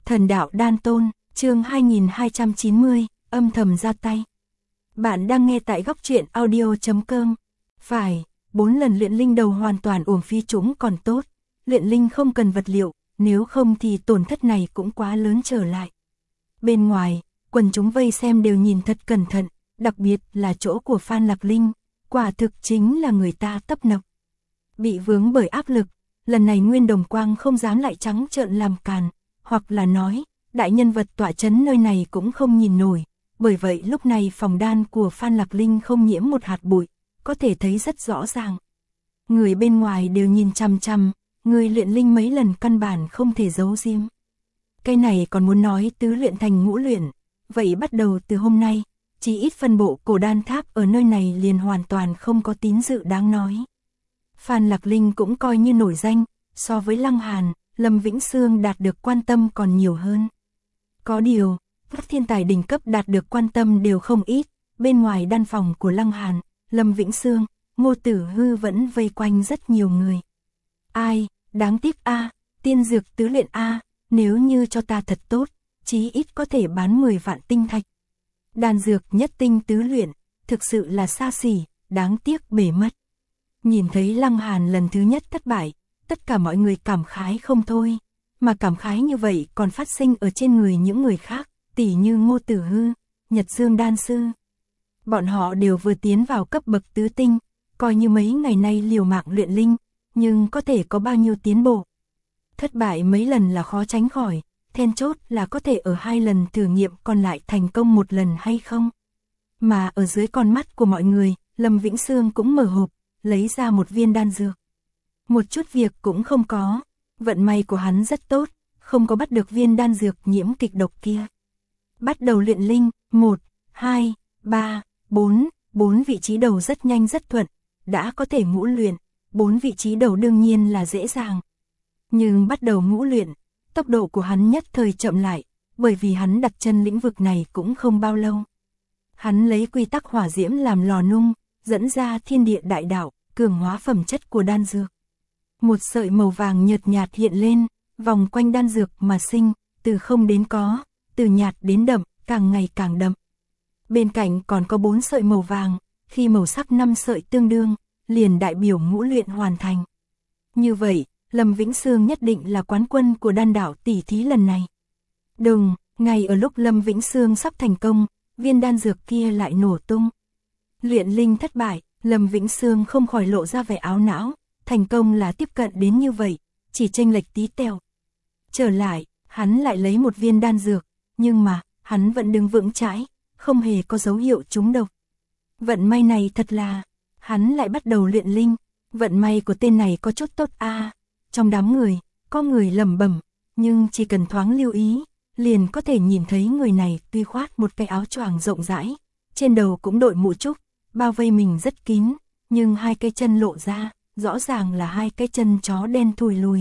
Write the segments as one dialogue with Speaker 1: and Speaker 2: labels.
Speaker 1: Thần đạo đan tôn, chương 2290, âm thầm ra tay. Bạn đang nghe tại góc truyện audio.com. Phải, 4 lần luyện linh đầu hoàn toàn uổng phí chúng còn tốt. Luyện linh không cần vật liệu, nếu không thì tổn thất này cũng quá lớn trở lại. Bên ngoài, quần chúng vây xem đều nhìn thật cẩn thận, đặc biệt là chỗ của Phan Lạc Linh, quả thực chính là người ta tấp nập. Bị vướng bởi áp lực, lần này Nguyên Đồng Quang không dám lại trắng trợn làm càn, hoặc là nói, đại nhân vật tọa chấn nơi này cũng không nhìn nổi, bởi vậy lúc này phòng đan của Phan Lạc Linh không nhiễm một hạt bụi, có thể thấy rất rõ ràng. Người bên ngoài đều nhìn chằm chằm, người luyện linh mấy lần căn bản không thể giấu giếm. Cái này còn muốn nói tứ luyện thành ngũ luyện, vậy bắt đầu từ hôm nay, chỉ ít phân bộ cổ đan tháp ở nơi này liền hoàn toàn không có tín dự đáng nói. Phan Lạc Linh cũng coi như nổi danh, so với Lăng Hàn, Lâm Vĩnh Sương đạt được quan tâm còn nhiều hơn. Có điều, các thiên tài đỉnh cấp đạt được quan tâm đều không ít, bên ngoài đan phòng của Lăng Hàn, Lâm Vĩnh Sương, Ngô Tử Hư vẫn vây quanh rất nhiều người. Ai, đáng tiếc a, tiên dược tứ luyện a, nếu như cho ta thật tốt, chí ít có thể bán 10 vạn tinh thạch. Đan dược nhất tinh tứ luyện, thực sự là xa xỉ, đáng tiếc bể mất. Nhìn thấy Lăng Hàn lần thứ nhất thất bại, tất cả mọi người cảm khái không thôi, mà cảm khái như vậy còn phát sinh ở trên người những người khác, tỉ như Ngô Tử Hư, Nhật Dương Đan Sư. Bọn họ đều vừa tiến vào cấp bậc tứ tinh, coi như mấy ngày nay liều mạng luyện linh, nhưng có thể có bao nhiêu tiến bộ. Thất bại mấy lần là khó tránh khỏi, then chốt là có thể ở 2 lần thử nghiệm còn lại thành công 1 lần hay không. Mà ở dưới con mắt của mọi người, Lâm Vĩnh Sương cũng mở hộp, lấy ra một viên đan dược. Một chút việc cũng không có, vận may của hắn rất tốt, không có bắt được viên đan dược nhiễm kịch độc kia. Bắt đầu luyện linh, 1, 2, 3, 4 vị trí đầu rất nhanh rất thuận, đã có thể ngũ luyện, 4 vị trí đầu đương nhiên là dễ dàng. Nhưng bắt đầu ngũ luyện, tốc độ của hắn nhất thời chậm lại, bởi vì hắn đặt chân lĩnh vực này cũng không bao lâu. Hắn lấy quy tắc hỏa diễm làm lò nung, dẫn ra thiên địa đại đạo, cường hóa phẩm chất của đan dược. Một sợi màu vàng nhợt nhạt hiện lên, vòng quanh đan dược mà sinh, từ không đến có, từ nhạt đến đậm, càng ngày càng đậm. Bên cạnh còn có 4 sợi màu vàng, khi màu sắc 5 sợi tương đương, liền đại biểu ngũ luyện hoàn thành. Như vậy, Lâm Vĩnh Sương nhất định là quán quân của đan đạo tỷ thí lần này. Đùng, ngay ở lúc Lâm Vĩnh Sương sắp thành công, viên đan dược kia lại nổ tung. Luyện linh thất bại, Lâm Vĩnh Sương không khỏi lộ ra vẻ áo não, thành công là tiếp cận đến như vậy, chỉ chênh lệch tí tẹo. Trở lại, hắn lại lấy một viên đan dược, nhưng mà, hắn vẫn đứng vững chãi, không hề có dấu hiệu trúng độc. Vận may này thật là, hắn lại bắt đầu luyện linh, vận may của tên này có chút tốt a. Trong đám người, có người lẩm bẩm, nhưng chỉ cần thoáng lưu ý, liền có thể nhìn thấy người này tuy khoác một cái áo choàng rộng rãi, trên đầu cũng đội mũ trúc, bao vây mình rất kín, nhưng 2 cái chân lộ ra, rõ ràng là 2 cái chân chó đen thùi lùi.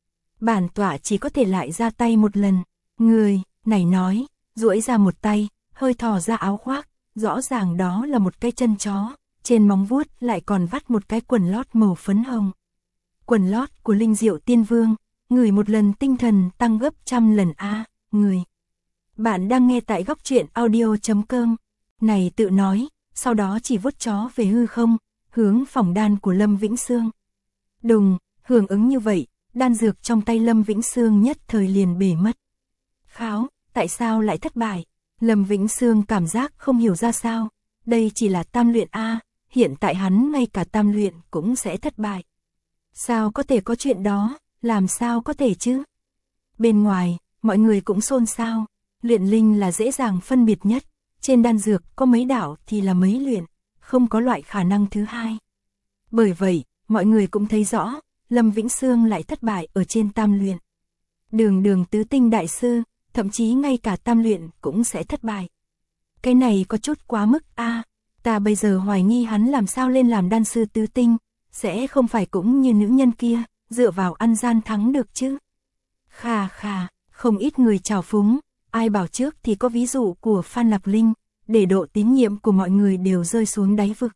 Speaker 1: Bản tọa chỉ có thể lại ra tay một lần, người này nói, duỗi ra một tay, hơi thò ra áo khoác, rõ ràng đó là một cái chân chó, trên móng vuốt lại còn vắt một cái quần lót màu phấn hồng. Quần lót của Linh Diệu Tiên Vương, ngửi một lần tinh thần tăng gấp 100 lần a, người. Bạn đang nghe tại góc truyện audio.com. Này tự nói, sau đó chỉ vuốt chó về hư không, hướng phòng đan của Lâm Vĩnh Sương. Đùng, hưởng ứng như vậy, đan dược trong tay Lâm Vĩnh Sương nhất thời liền bể mất. Kháo, tại sao lại thất bại? Lâm Vĩnh Sương cảm giác không hiểu ra sao, đây chỉ là tam luyện a, hiện tại hắn ngay cả tam luyện cũng sẽ thất bại. Sao có thể có chuyện đó, làm sao có thể chứ? Bên ngoài, mọi người cũng xôn xao, luyện linh là dễ dàng phân biệt nhất, trên đan dược có mấy đạo thì là mấy luyện, không có loại khả năng thứ hai. Bởi vậy, mọi người cũng thấy rõ, Lâm Vĩnh Sương lại thất bại ở trên tam luyện. Đường tứ tinh đại sư, thậm chí ngay cả tam luyện cũng sẽ thất bại. Cái này có chút quá mức a, ta bây giờ hoài nghi hắn làm sao lên làm đan sư tứ tinh, sẽ không phải cũng như nữ nhân kia, dựa vào ăn gian thắng được chứ. Khà khà, không ít người trào phúng, ai bảo trước thì có ví dụ của Phan Lạc Linh, để độ tín nhiệm của mọi người đều rơi xuống đáy vực.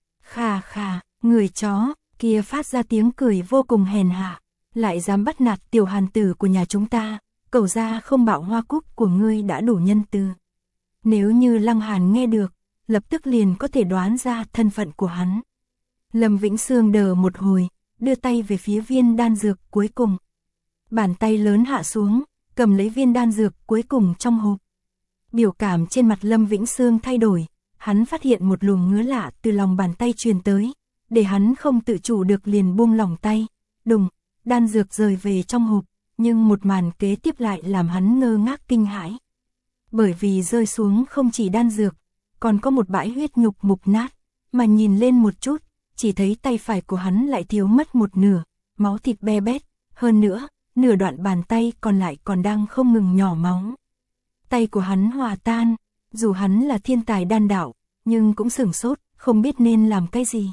Speaker 1: Khà khà, người chó, kia phát ra tiếng cười vô cùng hèn hạ, lại dám bắt nạt tiểu hàn tử của nhà chúng ta, cẩu gia không bạo hoa cúc của ngươi đã đủ nhân từ. Nếu như Lăng Hàn nghe được, lập tức liền có thể đoán ra thân phận của hắn. Lâm Vĩnh Sương đờ một hồi, đưa tay về phía viên đan dược cuối cùng. Bàn tay lớn hạ xuống, cầm lấy viên đan dược cuối cùng trong hộp. Biểu cảm trên mặt Lâm Vĩnh Sương thay đổi, hắn phát hiện một luồng ngứa lạ từ lòng bàn tay truyền tới, để hắn không tự chủ được liền buông lỏng tay. Đùng, đan dược rời về trong hộp, nhưng một màn kế tiếp lại làm hắn ngơ ngác kinh hãi. Bởi vì rơi xuống không chỉ đan dược, còn có một bãi huyết nhục mục nát, mà nhìn lên một chút, chỉ thấy tay phải của hắn lại thiếu mất một nửa, máu thịt be bét, hơn nữa, nửa đoạn bàn tay còn lại còn đang không ngừng nhỏ máu. Tay của hắn hòa tan, dù hắn là thiên tài đan đạo, nhưng cũng sửng sốt, không biết nên làm cái gì.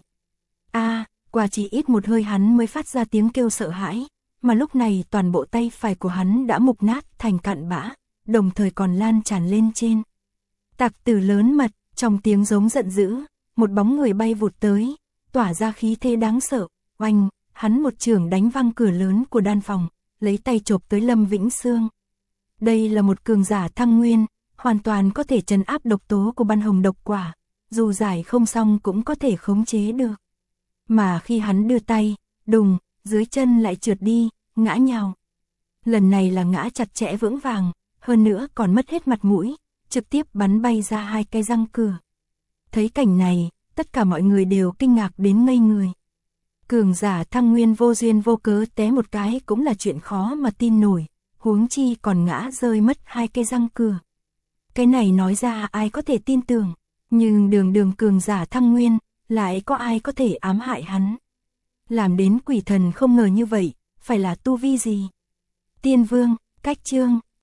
Speaker 1: Qua chỉ ít một hơi hắn mới phát ra tiếng kêu sợ hãi, mà lúc này toàn bộ tay phải của hắn đã mục nát thành cặn bã, đồng thời còn lan tràn lên trên. Tặc tử lớn mật, trong tiếng giống giận dữ, một bóng người bay vụt tới, tỏa ra khí thế đáng sợ, oanh, hắn một chưởng đánh văng cửa lớn của đan phòng, lấy tay chộp tới Lâm Vĩnh Sương. Đây là một cường giả thăng nguyên, hoàn toàn có thể trấn áp độc tố của ban hồng độc quả, dù giải không xong cũng có thể khống chế được. Mà khi hắn đưa tay, đùng, dưới chân lại trượt đi, ngã nhào. Lần này là ngã chặt chẽ vững vàng, hơn nữa còn mất hết mặt mũi, trực tiếp bắn bay ra 2 cái răng cửa. Thấy cảnh này, tất cả mọi người đều kinh ngạc đến ngây người. Cường giả thăng nguyên vô duyên vô cớ té một cái cũng là chuyện khó mà tin nổi, huống chi còn ngã rơi mất 2 cái răng cửa. Cái này nói ra ai có thể tin tưởng, nhưng đường cường giả thăng nguyên, lại có ai có thể ám hại hắn. Làm đến quỷ thần không ngờ như vậy, phải là tu vi gì? Tiên Vương, Cách Chương,